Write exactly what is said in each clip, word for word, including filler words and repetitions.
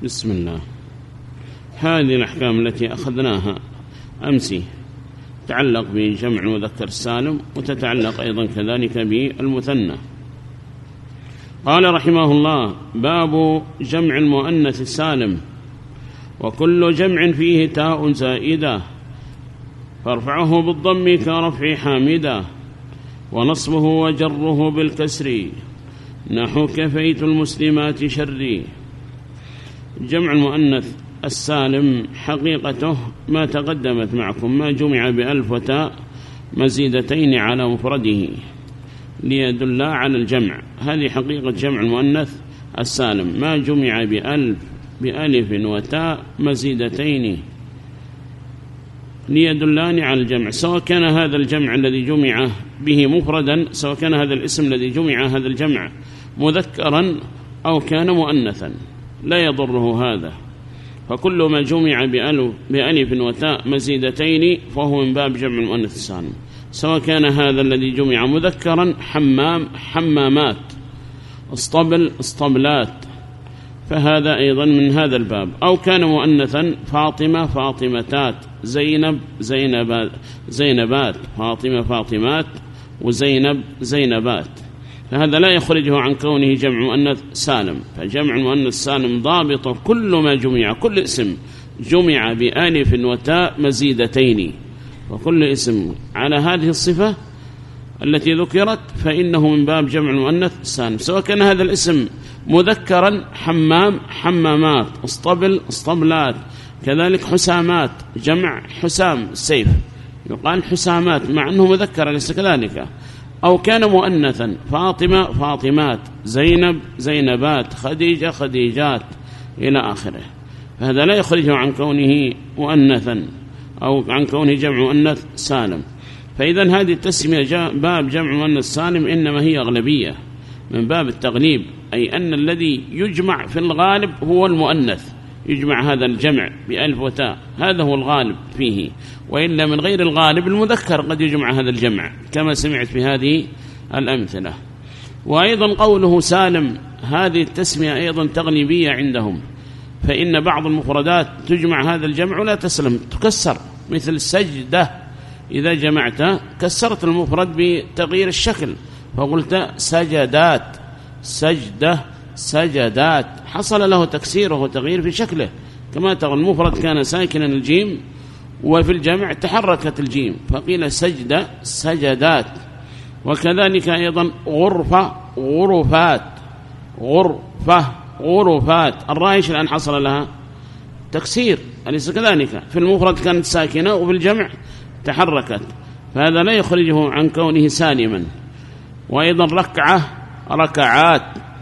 بسم الله. هذه الأحكام التي أخذناها أمس تتعلق بجمع المذكر السالم وتتعلق أيضا كذلك بالمثنى. قال رحمه الله: باب جمع المؤنث السالم: وكل جمع فيه تاء زائدة فارفعه بالضم كرفع حامدة ونصبه وجره بالكسر نحو كفيت المسلمات شري. جمع المؤنث السالم حقيقته ما تقدمت معكم، ما جمع بألف وتاء مزيدتين على مفرده ليدل على الجمع. هذه حقيقة جمع المؤنث السالم، ما جمع بألف بألف وتاء مزيدتين ليدلان على الجمع، سواء كان هذا الجمع الذي جمع به مفردا، سواء كان هذا الاسم الذي جمع هذا الجمع مذكرا أو كان مؤنثا لا يضره هذا. فكل ما جمع بألف وتاء مزيدتين فهو من باب جمع المؤنث السالم، سواء كان هذا الذي جمع مذكرا حمام حمامات، اسطبل اسطبلات، فهذا أيضا من هذا الباب، أو كان مؤنثا فاطمة فاطمتات، زينب زينبات زينبات، فاطمة فاطمات، وزينب زينبات، فهذا لا يخرجه عن كونه جمع مؤنث سالم. فجمع المؤنث السالم ضابط كل ما جمع، كل اسم جمع بألف وتاء مزيدتين، وكل اسم على هذه الصفة التي ذكرت فإنه من باب جمع المؤنث السالم، سواء كان هذا الاسم مذكرا حمام حمامات، اسطبل اسطبلات، كذلك حسامات جمع حسام السيف يقال حسامات مع أنه مذكر ليس كذلك، أو كان مؤنثا فاطمة فاطمات، زينب زينبات، خديجة خديجات إلى آخره، فهذا لا يخرجه عن كونه مؤنثا أو عن كونه جمع مؤنث سالم. فإذا هذه التسمية باب جمع مؤنث سالم إنما هي أغلبية من باب التغليب، أي أن الذي يجمع في الغالب هو المؤنث، يجمع هذا الجمع بألف وتاء، هذا هو الغالب فيه، وإلا من غير الغالب المذكر قد يجمع هذا الجمع كما سمعت في هذه الأمثلة. وأيضا قوله سالم هذه التسمية أيضا تغليبية عندهم، فإن بعض المفردات تجمع هذا الجمع ولا تسلم، تكسر، مثل سجدة إذا جمعت كسرت المفرد بتغيير الشكل فقلت سجدات، سجدة سجدات، حصل له تكسير وهو تغيير في شكله، كما ترى المفرد كان ساكنا الجيم وفي الجمع تحركت الجيم فقيل سجدة سجدات. وكذلك أيضا غرفة غرفات، غرفة غرفات، الرايش الآن حصل لها تكسير أليس كذلك؟ في المفرد كانت ساكنة وفي الجمع تحركت، فهذا لا يخرجه عن كونه سالما. وأيضا ركعة ركعات،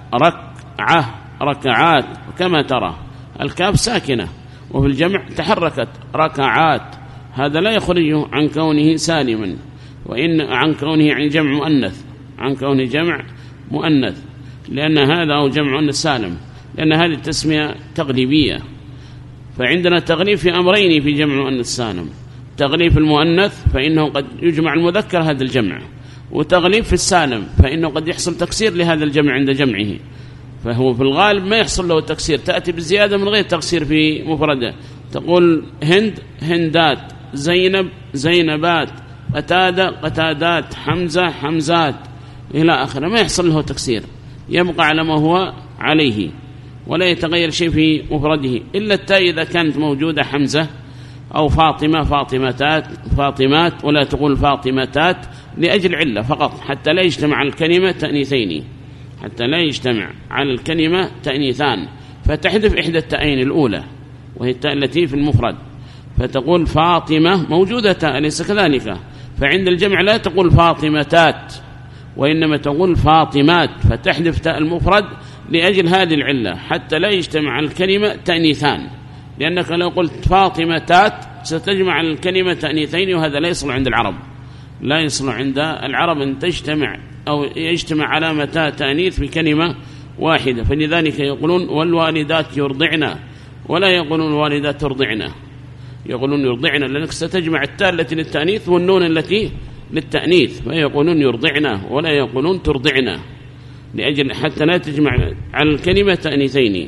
ركعة ركعات، كما ترى الكاف ساكنة وفي الجمع تحركت ركعات، هذا لا يخرجه عن كونه سالما، وإن عن كونه عن جمع مؤنث، عن كونه جمع مؤنث، لأن هذا هو جمع مؤنث سالم، لأن هذه التسمية تغليبية. فعندنا تغليب في أمرين في جمع مؤنث سالم: تغليب في المؤنث فإنه قد يجمع المذكر هذا الجمع، وتغليب في السالم فإنه قد يحصل تكسير لهذا الجمع عند جمعه، فهو في الغالب ما يحصل له تكسير، تأتي بالزيادة من غير تكسير في مفرده، تقول هند هندات، زينب زينبات، قتادة قتادات، حمزة حمزات إلى آخره، ما يحصل له تكسير، يبقى على ما هو عليه ولا يتغير شيء في مفرده، إلا التاء إذا كانت موجودة حمزة أو فاطمة فاطمتات فاطمات، ولا تقول فاطمتات لأجل علة فقط، حتى لا يجتمع الكلمة تأنيثين، حتى لا يجتمع على الكلمة تأنيثان، فتحذف إحدى التأين الأولى وهي التاء التي في المفرد، فتقول فاطمة موجودة تاء أليس كذلك؟ فعند الجمع لا تقول فاطمتات وإنما تقول فاطمات، فتحذف تاء المفرد لأجل هذه العلة حتى لا يجتمع الكلمة تأنيثان، لأنك لو قلت فاطمتات ستجمع الكلمة تأنيثين، وهذا لا يصل عند العرب، لا يصل عند العرب أن تجتمع أو يجتمع علامة تأنيث في كلمة واحدة، فلذلك يقولون والوالدات يرضعنا، ولا يقولون الوالدات ترضعنا، يقولون يرضعنا، لأنك ستجمع التاء التي للتأنيث والنون التي للتأنيث، فيقولون يرضعنا ولا يقولون ترضعنا، لأجل حتى لا تجمع على الكلمة تأنيثين.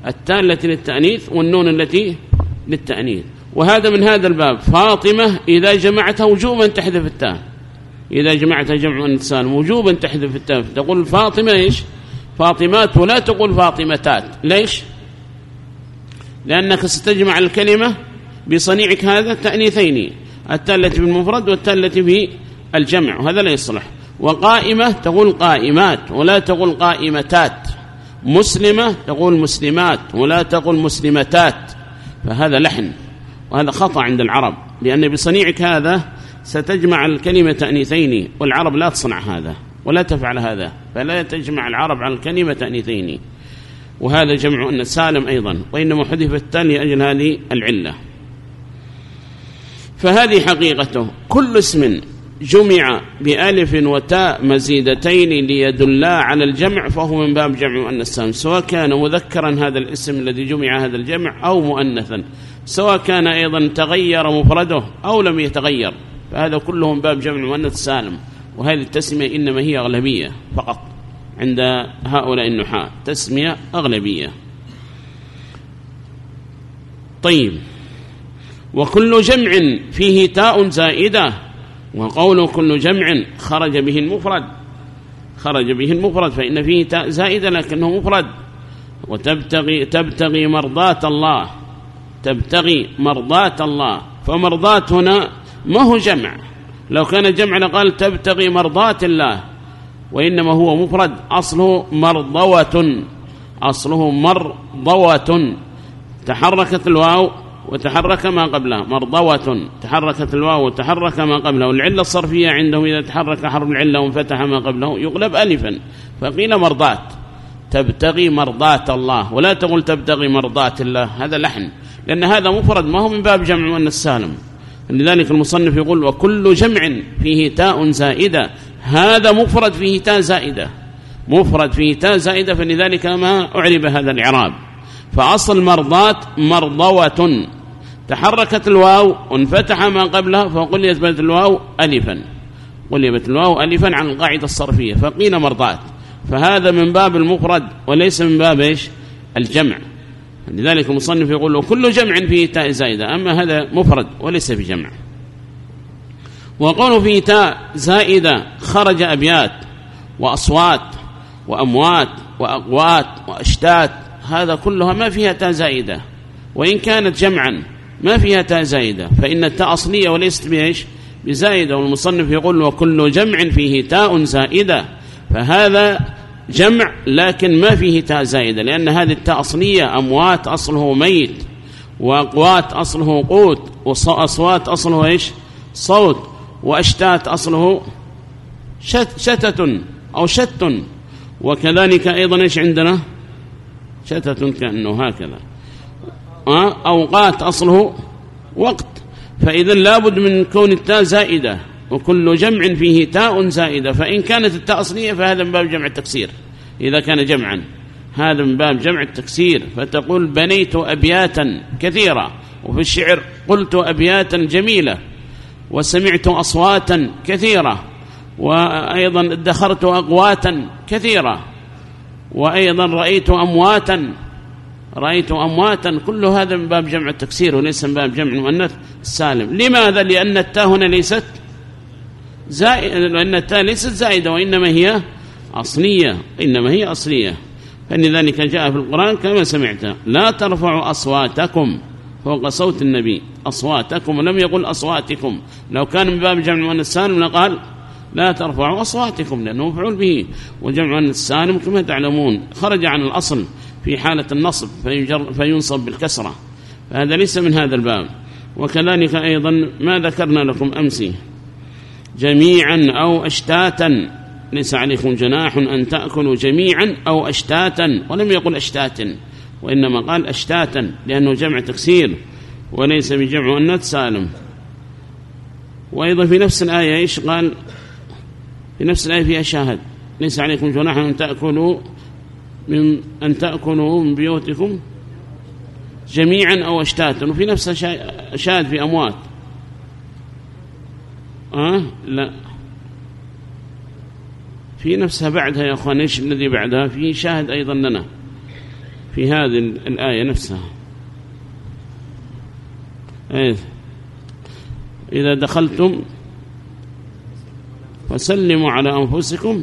التاء التي للتأنيث والنون التي للتأنيث. وهذا من هذا الباب. فاطمة إذا جمعتها وجوبا تحذف التاء، إذا جمعتها جمع مؤنث سالم وجوبا تحذف التاء، تقول فاطمة إيش؟ فاطمات، ولا تقول فاطمتات. ليش؟ لأنك ستجمع الكلمة بصنيعك هذا التأنيثين، التاء التي بالمفرد والتاء التي بالجمع، وهذا لا يصلح. وقائمة تقول قائمات ولا تقول قائمتات، مسلمة تقول مسلمات ولا تقول مسلمتات، فهذا لحن وهذا خطأ عند العرب، لأن بصنيعك هذا ستجمع الكلمة تأنيثين، والعرب لا تصنع هذا ولا تفعل هذا، فلا تجمع العرب على الكلمة تأنيثين، وهذا جمع أن سالم أيضا، وإنما حذف التاء لأجل هذه العلة. فهذه حقيقته، كل اسم جمع بألف وتاء مزيدتين ليدلا على الجمع فهو من باب جمع مؤنث سالم، سواء كان مذكرا هذا الاسم الذي جمع هذا الجمع أو مؤنثا، سواء كان أيضا تغير مفرده أو لم يتغير، فهذا كله من باب جمع مؤنث سالم. وهذه التسمية إنما هي أغلبية فقط عند هؤلاء النحاة، تسمية أغلبية. طيب، وكل جمع فيه تاء زائدة، وقوله كل جمع خرج به المفرد، خرج به المفرد فإن فيه تاء زائدة لكنه مفرد. وتبتغي تبتغي مرضات الله، تبتغي مرضات الله، فمرضات هنا ما هو جمع، لو كان جمع لقال تبتغي مرضات الله، وإنما هو مفرد، أصله مرضوة، أصله مرضوة، تحركت الواو وتحرك ما قبلها، مرضوة تحركت الواو وتحرك ما قبلها. والعلة الصرفية عندهم إذا تحرك حرف العلة وانفتح ما قبله يقلب ألفا، فقيل مرضات، تبتغي مرضات الله، ولا تقول تبتغي مرضات الله، هذا لحن، لأن هذا مفرد ما هو من باب جمع مؤنث سالم. لذلك المصنف يقول وكل جمع فيه تاء زائدة، هذا مفرد فيه تاء زائدة، مفرد فيه تاء زائدة، فلذلك ما أعرب هذا الإعراب. فأصل مرضات مرضوة، تحركت الواو وانفتح ما قبلها فقليت بدل الواو ألفا، قليت الواو ألفا عن القاعدة الصرفية فقيل مرضات، فهذا من باب المفرد وليس من باب إيش؟ الجمع. لذلك المصنف يقول وكل جمع فيه تاء زائدة، أما هذا مفرد وليس بجمع. وقالوا فيه تاء زائدة خرج أبيات وأصوات وأموات وأقوات وأشتات، هذا كلها ما فيها تاء زائدة، وإن كانت جمعا ما فيها تاء زائدة، فإن التاء أصلية وليست بإيش؟ بزائدة. والمصنف يقول وكل جمع فيه تاء زائدة، فهذا جمع لكن ما فيه تاء زائدة، لأن هذه التاء أصلية، أموات أصله ميت، وأقوات أصله قوت، وأصوات أصله إيش؟ صوت، وأشتات أصله شت شتة أو شت، وكذلك أيضا إيش عندنا؟ شتة كأنه هكذا، أوقات أصله وقت، فإذا لابد من كون التاء زائدة. وكل جمع فيه تاء زائدة، فإن كانت التاء أصلية فهذا من باب جمع التكسير، إذا كان جمعا هذا من باب جمع التكسير، فتقول بنيت أبياتا كثيرة، وفي الشعر قلت أبياتا جميلة، وسمعت أصواتا كثيرة، وأيضا ادخرت أقواتا كثيرة، وأيضا رأيت أمواتا، رأيت أمواتا، كل هذا من باب جمع التكسير وليس من باب جمع المؤنث السالم. لماذا؟ لأن التاء هنا ليست زائدة، لأن التاء ليست زائدة وإنما هي أصلية، إنما هي أصلية. فلذلك جاء في القرآن كما سمعت لا ترفعوا أصواتكم فوق صوت النبي، أصواتكم، ولم يقل أصواتكم. لو كان من باب جمع المؤنث السالم لقال لا ترفعوا أصواتكم، لأنه مفعول به، والجمع المؤنث السالم كما تعلمون خرج عن الأصل في حالة النصب فينصب بالكسرة، فهذا ليس من هذا الباب. وكذلك أيضا ما ذكرنا لكم أمسي جميعا أو أشتاتا، ليس عليكم جناح أن تأكلوا جميعا أو أشتاتا، ولم يقل أشتات، وإنما قال أشتاتا لأنه جمع تكسير وليس بجمع مؤنث سالم. وأيضا في نفس الآية إيش قال؟ في نفس الآية فيها شاهد ليس عليكم جناح أن تأكلوا من أن تأكلوا من بيوتكم جميعا أو أشتاتا، وفي نفسها شاهد في أموات. أه؟ لا، في نفسها بعدها يا أخوان، إيش الذي بعدها؟ في شاهد أيضا لنا في هذه الآية نفسها. إيه؟ إذا دخلتم فسلموا على أنفسكم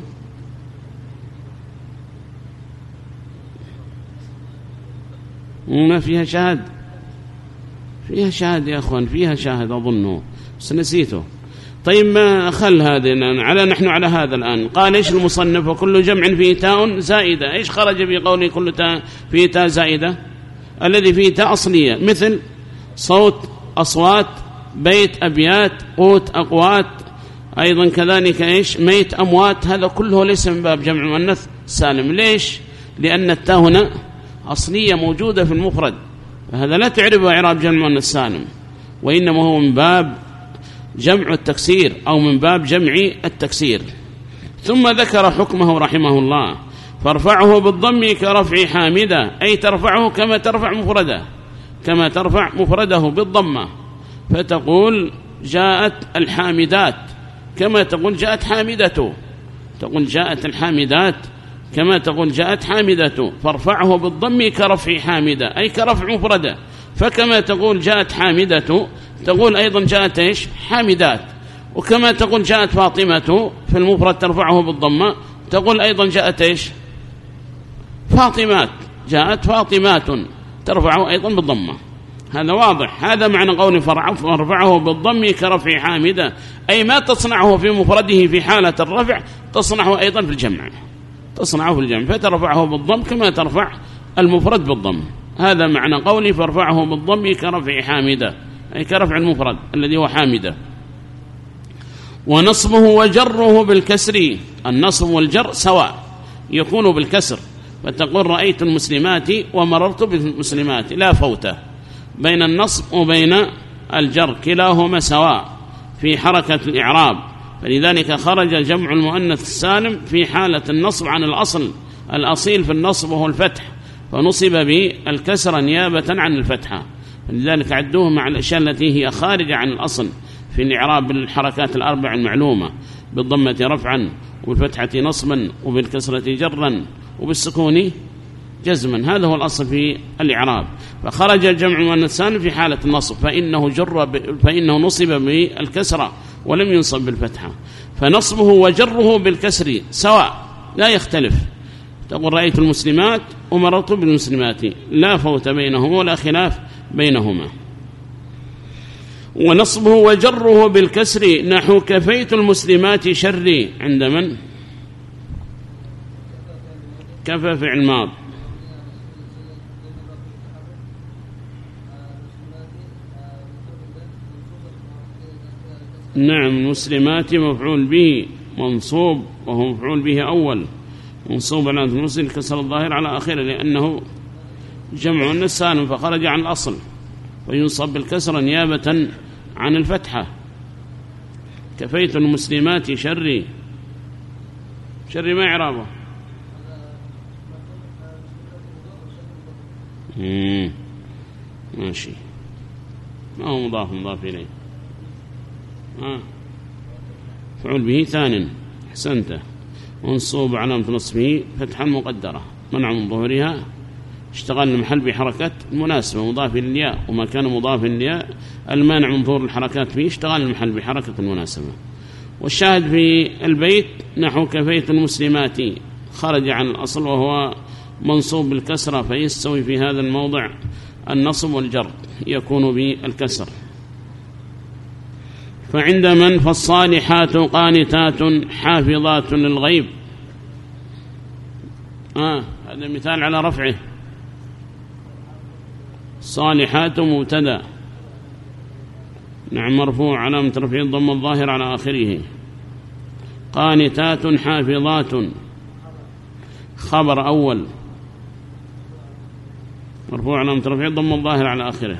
ما فيها شاهد، فيها شاهد يا أخوان، فيها شاهد أظنه بس نسيته. طيب ما خل هذا على نحن على هذا الآن. قال إيش المصنف؟ وكل جمع فيه تاء زائدة. إيش خرج بقوله كل تاء فيه تاء زائدة؟ الذي فيه تاء أصلية مثل صوت أصوات، بيت أبيات، قوت أقوات، أيضا كذلك إيش ميت أموات. هذا كله ليس من باب جمع مؤنث سالم. ليش؟ لأن التاء هنا أصلية موجودة في المفرد، فهذا لا تعرف إعراب جمع مؤنث سالم، وإنما هو من باب جمع التكسير أو من باب جمع التكسير. ثم ذكر حكمه رحمه الله: فارفعه بالضم كرفع حامدة، أي ترفعه كما ترفع مفرده، كما ترفع مفرده بالضمة، فتقول جاءت الحامدات كما تقول جاءت حامدته، تقول جاءت الحامدات كما تقول جاءت حامدته. فارفعه بالضم كرفع حامدة، أي كرفع مفرده، فكما تقول جاءت حامدة تقول أيضا جاءت إيش حامدات، وكما تقول جاءت فاطمة في المفرد ترفعه بالضمة تقول أيضا جاءت إيش فاطمات، جاءت فاطمات ترفعه أيضا بالضمة. هذا واضح. هذا معنى قول فرفعه بالضم كرفع حامدة، أي ما تصنعه في مفرده في حالة الرفع تصنعه أيضا في الجمع، تصنعه في الجمع، فترفعه بالضم كما ترفع المفرد بالضم. هذا معنى قولي فارفعه بالضم كرفع حامدة، أي كرفع المفرد الذي هو حامدة. ونصبه وجره بالكسر، النصب والجر سواء، يكون بالكسر، فتقول رأيت المسلمات ومررت بالمسلمات، لا فوت بين النصب وبين الجر، كلاهما سواء في حركة الإعراب، فلذلك خرج جمع المؤنث السالم في حالة النصب عن الأصل، الأصيل في النصب وهو الفتح، فنصب بالكسر نيابة عن الفتحة، لذلك عدوه مع الأشياء التي هي خارجة عن الأصل في الإعراب بالحركات الأربع المعلومة، بالضمة رفعا، وبالفتحة نصبا، وبالكسرة جرا، وبالسكون جزما. هذا هو الأصل في الإعراب. فخرج الجمع المؤنث السالم في حالة النصب فإنه, جر ب... فإنه نصب بالكسرة ولم ينصب بالفتحة، فنصبه وجره بالكسر سواء لا يختلف. تقول رأيت المسلمات ومررت بالمسلمات، لا فوت بينهما ولا خلاف بينهما. ونصبه وجره بالكسر نحو كفيت المسلمات شري، عند من؟ كفى فعل ماض. نعم، المسلمات مفعول به منصوب، وهو مفعول به أول، منصوب على المسلم كسر الظاهر على آخره لأنه جمع النسان فخرج عن الأصل، وينصب بالكسر نيابة عن الفتحة. كفيت المسلمات شري، شري ما إعرابه؟ مم. ماشي، ما هو مضاف مضاف إليه. آه. فعل به ثان، أحسنت، منصوب علامة نصبه فتحا مقدرة منع من ظهورها، اشتغل المحل بحركة المناسبة مضاف الياء، وما كان مضاف الياء المانع من ظهور الحركات فيه اشتغل المحل بحركة المناسبة. والشاهد في البيت نحو كفيت المسلمات خرج عن الأصل وهو منصوب بالكسرة، فيستوي في هذا الموضع النصب والجر يكون بالكسر. فعند من فالصالحات قانتات حافظات للغيب. آه هذا مثال على رفعه. صالحات مبتدا، نعم، مرفوع علامة رفعه الضم الظاهر على آخره. قانتات حافظات خبر أول، مرفوع علامة رفعه الضم الظاهر على آخره.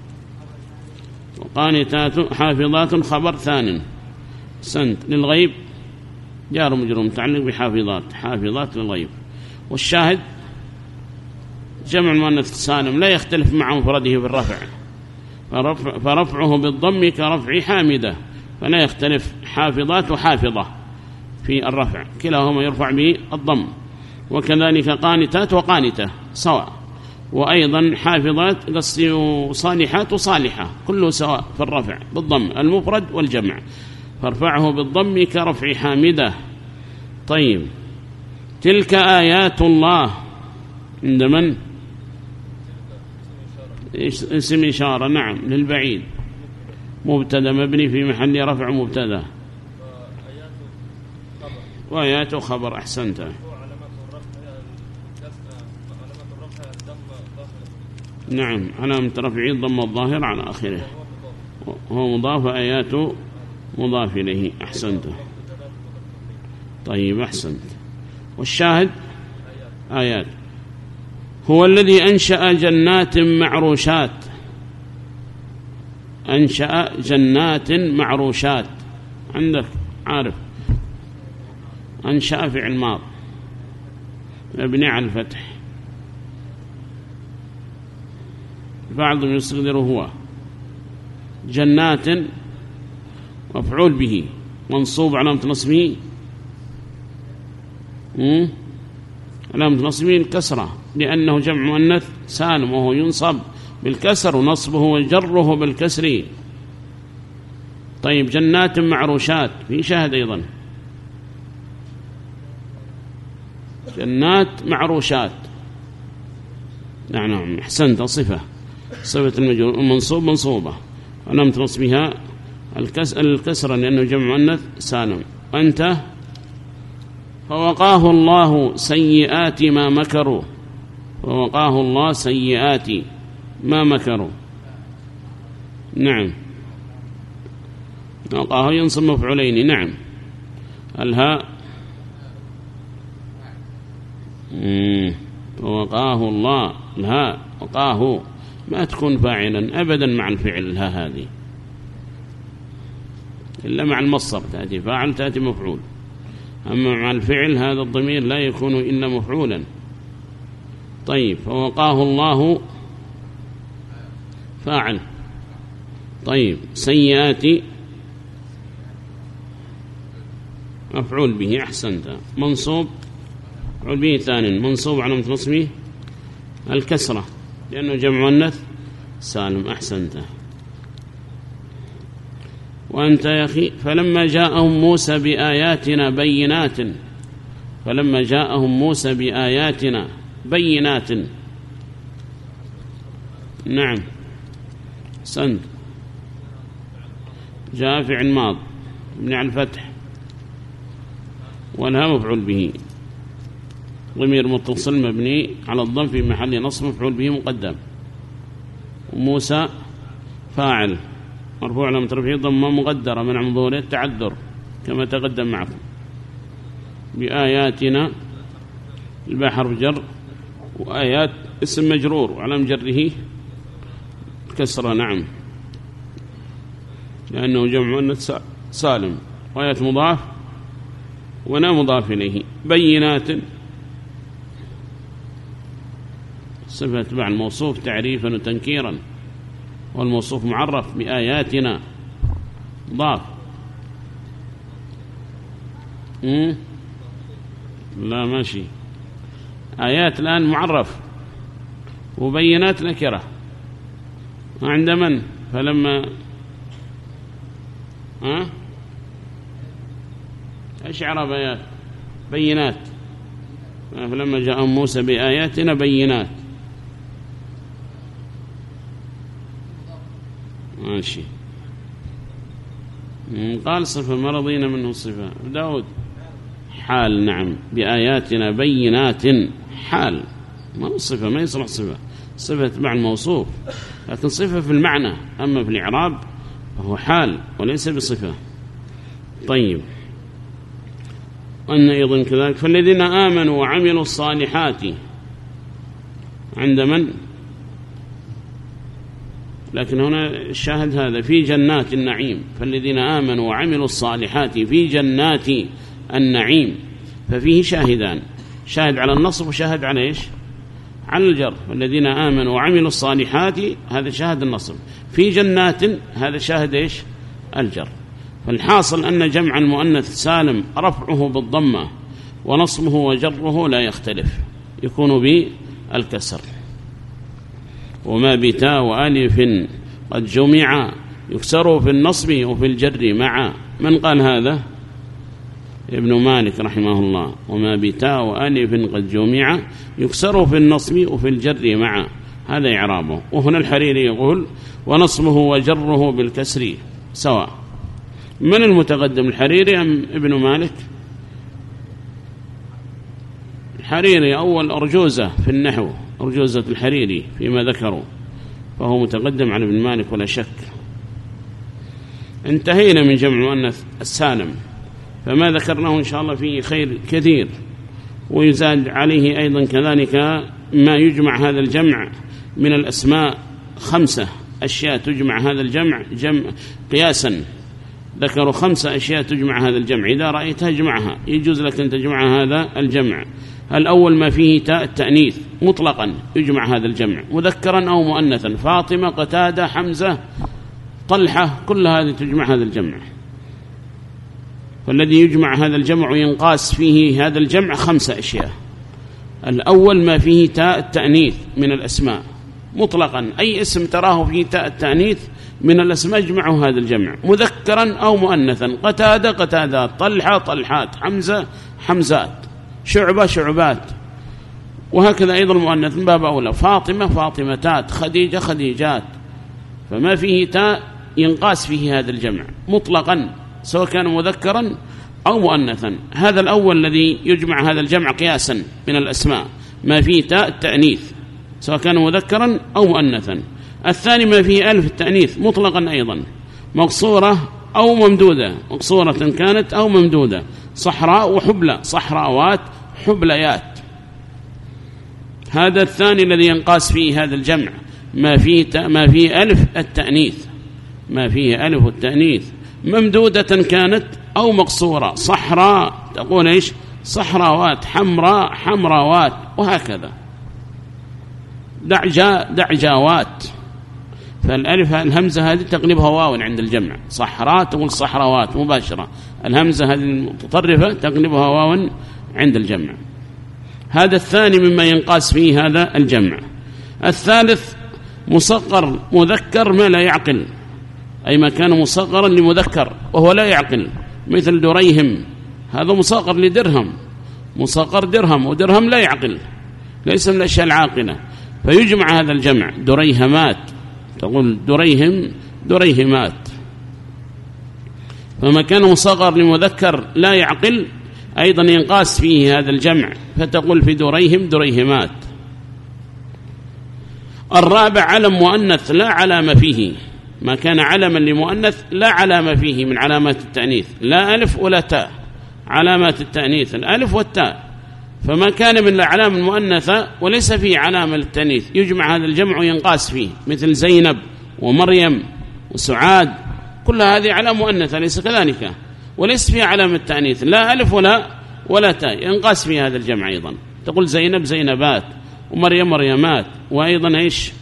وقانتات حافظات خبر ثان. سنت للغيب جار مجرور متعلق بحافظات، حافظات للغيب. والشاهد جمع المؤنث السالم لا يختلف مع مفرده بالرفع، فرفع فرفعه بالضم كرفع حامدة، فلا يختلف حافظات وحافظة في الرفع، كلاهما يرفع به الضم. وكذلك قانتات وقانتة سواء. وأيضا حافظات قصدي وصالحات وصالحة كله سواء في الرفع بالضم المفرد والجمع، فارفعه بالضم كرفع حامدة. طيب تلك آيات الله عند من؟ اسم إشارة نعم للبعيد، مبتدا مبني في محل رفع مبتدا، وآيات خبر. أحسنت. نعم علامة رفعه الضم الظاهر على آخره، هو مضاف، آيات مضاف إليه. أحسنت. طيب أحسنت. والشاهد آيات. هو الذي أنشأ جنات معروشات، أنشأ جنات معروشات عندك عارف، أنشأ فعل ماض مبني على الفتح، بعضهم يستقدر هو. جنات مفعول به منصوب علامة نصبه علامة نصبه الكسرة لأنه جمع مؤنث سالم، وهو ينصب بالكسر ونصبه وجره بالكسر. طيب جنات معروشات في شاهد أيضا، جنات معروشات. نعم أحسنت. صفة صفة المجرور المنصوب منصوبة علامة نصبها الكسرة لأنه جمع مؤنث سالم. أنت فوقاه الله سيئات ما مكروا، فوقاه الله سيئات ما مكروا. نعم وقاه ينصب مفعولين. نعم الهاء فوقاه الله، الهاء وقاه ما تكون فاعلا أبدا مع الفعل الهاء هذه، إلا مع المصدر تأتي فاعل تأتي مفعول، أما مع الفعل هذا الضمير لا يكون إلا مفعولا. طيب فوقاه الله فاعل. طيب سيئات مفعول به. أحسنت. منصوب مفعول به ثاني منصوب على نصبه الكسرة لأنه جمع مؤنث سالم. أحسنت. وأنت يا أخي فلما جاءهم موسى بآياتنا بينات، فلما جاءهم موسى بآياتنا بينات. نعم أحسنت. جاء فعل ماض مبني على الفتح والها مفعول به، ضمير متصل مبني على الضم في محل نصب مفعول به مقدم، وموسى فاعل مرفوع علامة رفعه ضمة مقدرة منع من ظهوره التعذر كما تقدم معكم. بآياتنا الباء حرف جر، وآيات اسم مجرور وعلامة جره كسرة. نعم لأنه جمع مؤنث سالم، وآيات مضاف ونا مضاف إليه. بينات صفة تبع الموصوف تعريفا وتنكيرا، والموصوف معرف بآياتنا ضاف. مم؟ لا ماشي، آيات الآن معرف وبينات نكرة. عند من؟ فلما ها ايش اعراب آيات؟ بينات. فلما جاء موسى بآياتنا بينات. ماشي. قال صفة ما رضينا منه الصفة. داود حال. نعم بآياتنا بينات حال، ما هو صفة، ما يصلح صفة، صفة مع الموصوف، لكن صفة في المعنى، أما في الإعراب فهو حال وليس بصفة. طيب أن أيضا كذلك فالذين آمنوا وعملوا الصالحات عند من؟ لكن هنا الشاهد هذا في جنات النعيم، فالذين آمنوا وعملوا الصالحات في جنات النعيم، ففيه شاهدان، شاهد على النصب وشاهد على إيش؟ على الجر. والذين آمنوا وعملوا الصالحات هذا شاهد النصب، في جنات هذا شاهد إيش؟ الجر. فالحاصل أن جمع المؤنث سالم رفعه بالضمة ونصبه وجره لا يختلف، يكون بالكسر. وما بتاء وألف قد جمع يكسر في النصب وفي الجر معا. من قال هذا؟ ابن مالك رحمه الله. وما بتاء وألف قد جمع يكسر في النصب وفي الجر معا، هذا إعرابه. وهنا الحريري يقول ونصبه وجره بالكسر سواء. من المتقدم، الحريري أم ابن مالك؟ الحريري أول أرجوزة في النحو، أرجوزة الحريري فيما ذكروا، فهو متقدم على ابن مالك ولا شك. انتهينا من جمع المؤنث السالم، فما ذكرناه إن شاء الله فيه خير كثير، ويزاد عليه أيضا كذلك ما يجمع هذا الجمع من الأسماء. خمسة أشياء تجمع هذا الجمع جمع قياسا، ذكروا خمسة أشياء تجمع هذا الجمع، إذا رأيتها جمعها، يجوز لك أن تجمع هذا الجمع. الأول ما فيه تاء التأنيث مطلقا يجمع هذا الجمع مذكرا أو مؤنثا، فاطمة، قتادة، حمزة، طلحة، كل هذه تجمع هذا الجمع. فالذي يجمع هذا الجمع وينقاس فيه هذا الجمع خمسة أشياء. الأول ما فيه تاء التأنيث من الأسماء مطلقا، أي اسم تراه فيه تاء التأنيث من الأسماء يجمعه هذا الجمع مذكرا أو مؤنثا. قتادة قتادات، طلحة طلحات، حمزة حمزات، شعبة شعبات، وهكذا أيضا المؤنث من باب أولى. فاطمة فاطمتات، خديجة خديجات. فما فيه تاء ينقاس فيه هذا الجمع مطلقا سواء كان مذكرا أو مؤنثا. هذا الأول الذي يجمع هذا الجمع قياسا من الأسماء، ما فيه تاء التأنيث سواء كان مذكرا أو مؤنثا. الثاني ما فيه ألف التأنيث مطلقا أيضا، مقصورة أو ممدودة، مقصورة كانت أو ممدودة. صحراء وحبلى، صحراوات حبليات. هذا الثاني الذي ينقاس فيه هذا الجمع، ما فيه ما فيه ألف التأنيث، ما فيه ألف التأنيث ممدودة كانت أو مقصورة. صحراء تقول إيش؟ صحراوات، حمراء حمراوات، وهكذا. دعجا دعجاوات. فالألف الهمزة هذه تقلبها واو عند الجمع. صحراء تقول صحراوات مباشرة، الهمزة هذه المتطرفة تقلبها واو عند الجمع. هذا الثاني مما ينقاس فيه هذا الجمع. الثالث مصغر مذكر ما لا يعقل، أي ما كان مصغرا لمذكر وهو لا يعقل، مثل دريهم، هذا مصغر لدرهم، مصغر درهم، ودرهم لا يعقل، ليس من الأشياء العاقلة، فيجمع هذا الجمع. دريهمات تقول دريهم دريهمات. فما كان مصغر لمذكر لا يعقل أيضا ينقاس فيه هذا الجمع، فتقول في دريهم دريهمات. الرابع علم مؤنث لا علامة فيه، ما كان علما لمؤنث لا علامة فيه من علامات التأنيث، لا ألف ولا تاء، علامات التأنيث الألف والتاء. فما كان من الأعلام المؤنثة وليس فيه علامة للتأنيث يجمع هذا الجمع وينقاس فيه، مثل زينب ومريم وسعاد، كل هذه علامة مؤنثة ليس كذلك، وليس فيها علامة التأنيث لا ألف ولا ولا تاء، ينقاس فيه هذا الجمع أيضا. تقول زينب زينبات، ومريم مريمات، وأيضا إيش؟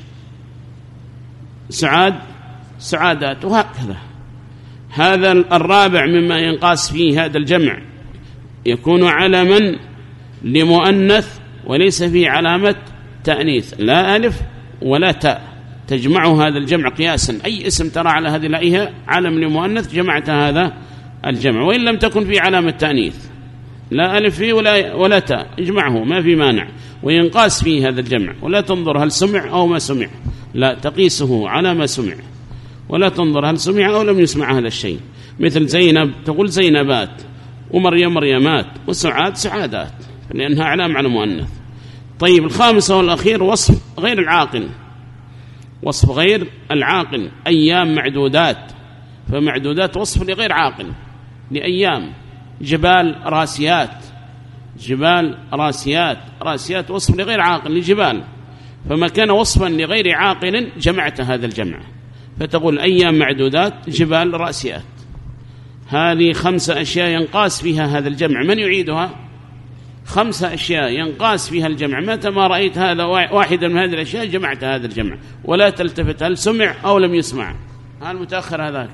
سعاد سعادات، وهكذا. هذا الرابع مما ينقاس فيه هذا الجمع، يكون علما لمؤنث وليس فيه علامة تأنيث لا ألف ولا تاء، تجمع هذا الجمع قياسا. أي اسم ترى على هذه الآية علم لمؤنث جمعت هذا الجمع، وإن لم تكن فيه علامة تأنيث لا ألف فيه ولا, ولا تاء، اجمعه ما في مانع، وينقاس فيه هذا الجمع. ولا تنظر هل سمع أو ما سمع، لا، تقيسه على ما سمع، ولا تنظر هل سمع أو لم يسمع هذا الشيء. مثل زينب تقول زينبات، ومريم مريمات، وسعاد سعادات، لأنها علامة على مؤنث. طيب الخامس والأخير وصف غير العاقل، وصف غير العاقل، أيام معدودات، فمعدودات وصف لغير عاقل لأيام. جبال راسيات، جبال راسيات، راسيات وصف لغير عاقل لجبال، فما كان وصفا لغير عاقل جمعت هذا الجمع، فتقول أيام معدودات جبال راسيات. هذه خمسة أشياء ينقاس فيها هذا الجمع. من يعيدها؟ خمسة أشياء ينقاس فيها الجمع، متى ما رأيت هذا واحدا من هذه الأشياء جمعت هذا الجمع، ولا تلتفت هل سمع أو لم يسمع. هل متأخر هذاك؟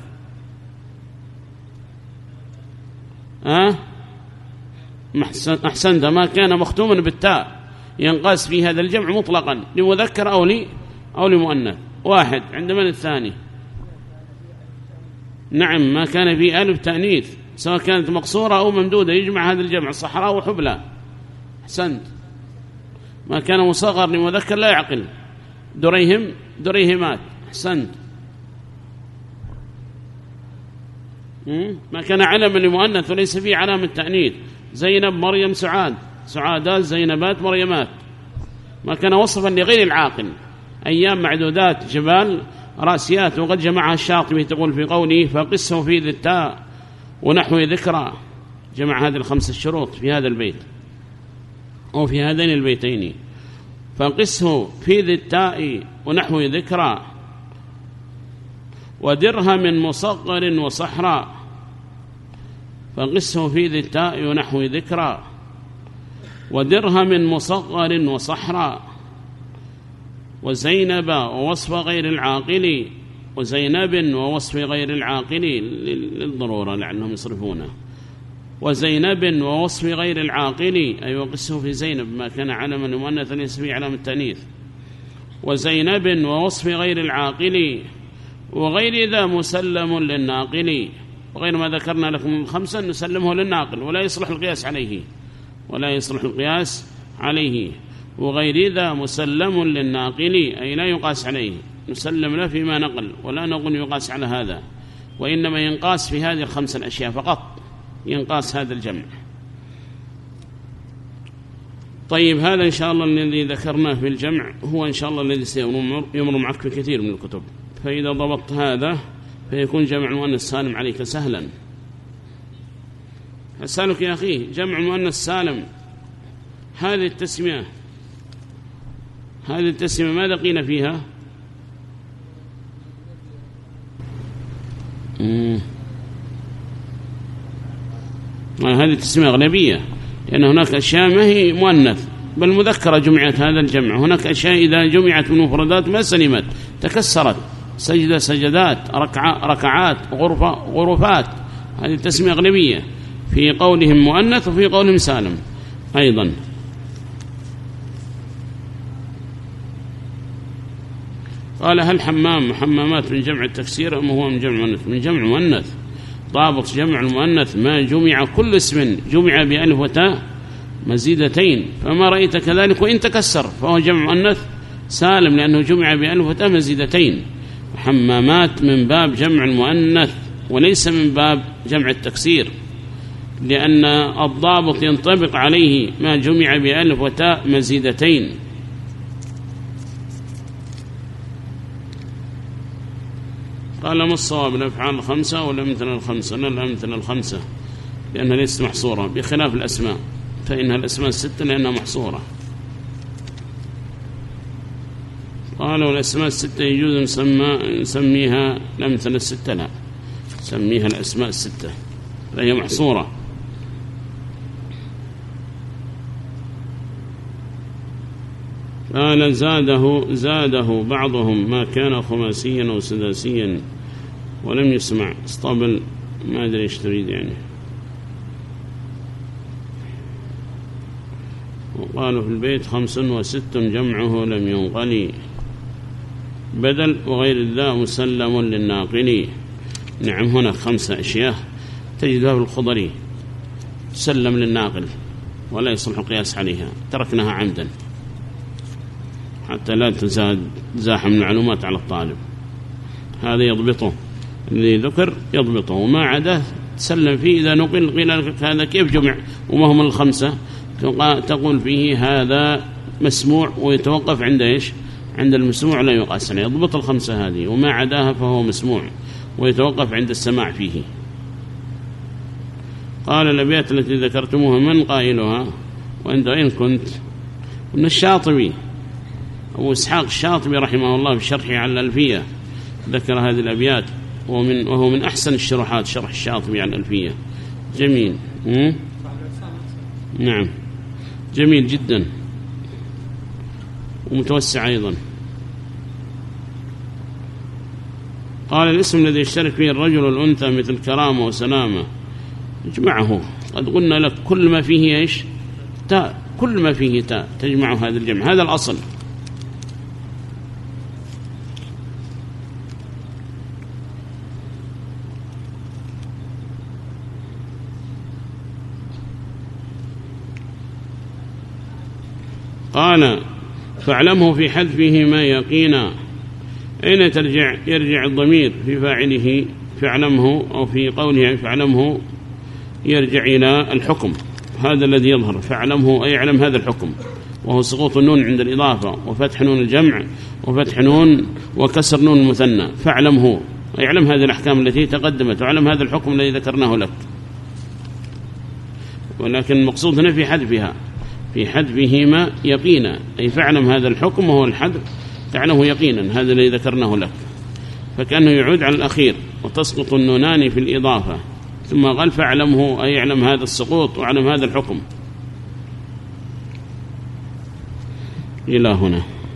أه؟ أحسنت. ما كان مختوما بالتاء ينقاس فيه هذا الجمع مطلقا لمذكر أو, لي أو لمؤنث. واحد عند من الثاني؟ نعم، ما كان فيه ألف تأنيث سواء كانت مقصورة أو ممدودة يجمع هذا الجمع، صحراء وحبلى. أحسنت. ما كان مصغر لمذكر لا يعقل، دريهم دريهمات. أحسنت. ما كان علما لمؤنث وليس فيه علامة تأنيث، زينب مريم سعاد، سعادات زينبات مريمات. ما كان وصفا لغير العاقل، أيام معدودات جبال راسيات. وقد جمعها الشاطبي تقول في قوله فقسه في ذي التاء ونحو ذكرى، جمع هذه الخمس الشروط في هذا البيت أو في هذين البيتين. فقسه في ذي التاء ونحو ذكرى ودرهم مصغر وصحراء. فقسه في ذي التاء ونحو ذكرى ودرهم مصغر وصحراء وزينب ووصف غير العاقل، وزينب ووصف غير العاقل للضرورة لعلهم يصرفونه. وزينب ووصف غير العاقل أي وقسه في زينب ما كان علما لمؤنث ليس فيه علامة التأنيث. وزينب ووصف غير العاقل وغير ذا مسلم للناقل. وغير ما ذكرنا لكم خمسا نسلمه للناقل ولا يصلح القياس عليه، ولا يصلح القياس عليه. وغير ذا مسلم للناقل أي لا يقاس عليه، نسلم له فيما نقل ولا نقول يقاس على هذا، وإنما ينقاس في هذه الخمس الأشياء فقط، ينقاس هذا الجمع. طيب، هذا إن شاء الله الذي ذكرناه في الجمع هو إن شاء الله الذي سيمر معك في كثير من الكتب. فإذا ضبطت هذا فيكون جمع المؤنث سالم عليك سهلا. أسألك يا أخي، جمع المؤنث سالم هذه التسمية هذه التسمية ما لقينا فيها؟ مم. هذه التسمية أغلبية، لأن هناك أشياء ما هي مؤنث بل مذكرة جمعت هذا الجمع. هناك أشياء إذا جمعت من مفردات ما سلمت، تكسرت، سجدة سجدات، ركع ركعات، غرفة غرفات. هذه التسمية أغلبية في قولهم مؤنث وفي قولهم سالم أيضا. قال هل حمام حمامات من جمع التكسير أم هو من جمع المؤنث؟ من جمع المؤنث. ضابط جمع المؤنث ما جمع كل اسم جمع بألف وتاء مزيدتين، فما رأيت كذلك وإن تكسر فهو جمع مؤنث سالم لأنه جمع بألف وتاء مزيدتين. حمامات من باب جمع المؤنث وليس من باب جمع التكسير، لأن الضابط ينطبق عليه ما جمع بألف وتاء مزيدتين. قال ما الصواب، الأفعال الخمسة ولا مثل الخمسة؟ لا، الأمثلة الخمسة لأنها ليست محصورة، بخلاف الأسماء فإنها الأسماء الستة لأنها محصورة. قالوا الأسماء الستة يجوز نسمى نسميها الأمثلة الستة؟ لا، سميها الأسماء الستة فهي محصورة. قال زاده زاده بعضهم ما كان خماسيا أو سداسيا ولم يسمع اسطبل، ما أدري ايش تريد يعني. وقالوا في البيت خمس وست جمعه لم ينقلي بدل وغير الذا مسلم للناقل. نعم، هنا خمسة أشياء تجدها في الخضري تسلم للناقل ولا يصلح القياس عليها، تركناها عمدا حتى لا تزاد زاحم المعلومات على الطالب. هذا يضبطه، اللي ذكر يضبطه، وما عدا تسلم فيه. إذا نقل قيل هذا كيف جمع وما هم الخمسة، تقول فيه هذا مسموع ويتوقف عند إيش؟ عند المسموع لا يقاس عليه. يضبط الخمسة هذه، وما عداها فهو مسموع ويتوقف عند السماع فيه. قال الأبيات التي ذكرتموها من قائلها وعند أين كنت؟ من الشاطبي، أبو إسحاق الشاطبي رحمه الله في شرحه على الألفية ذكر هذه الأبيات، ومن وهو من أحسن الشروحات شرح الشاطبي على الألفية. جميل. م? نعم، جميل جدا ومتوسع أيضا. قال الاسم الذي يشترك فيه الرجل والأنثى مثل كرامة وسلامة اجمعه. قد قلنا لك كل ما فيه إيش؟ تاء، كل ما فيه تاء تجمع هذا الجمع، هذا الأصل. قال فاعلمه في حذفهما يقينا. أين ترجع يرجع الضمير في فاعله فاعلمه، أو في قوله فاعلمه يرجع إلى الحكم، هذا الذي يظهر فاعلمه أي يعلم هذا الحكم، وهو سقوط النون عند الإضافة وفتح نون الجمع وفتح نون وكسر نون المثنى. فاعلمه يعلم هذه الأحكام التي تقدمت وعلم هذا الحكم الذي ذكرناه لك، ولكن المقصود هنا في حذفها في حذفهما يقينا، أي فاعلم هذا الحكم وهو الحذف تعلمه يقينا، هذا الذي ذكرناه لك. فكأنه يعود على الأخير وتسقط النونان في الإضافة، ثم قال فاعلمه أي يعلم هذا السقوط وعلم هذا الحكم إلى هنا.